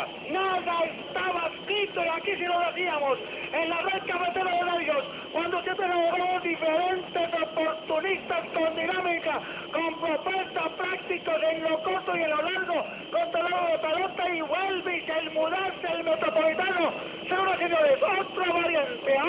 Nada estaba escrito y aquí sí lo decíamos. En la red cafetera de medios, cuando se logró diferentes oportunistas con dinámica, con propuestas prácticas en lo corto y en lo largo, con talado de pelota y Welvis, el mudarse, el metropolitano, señoras y señores, otra variante.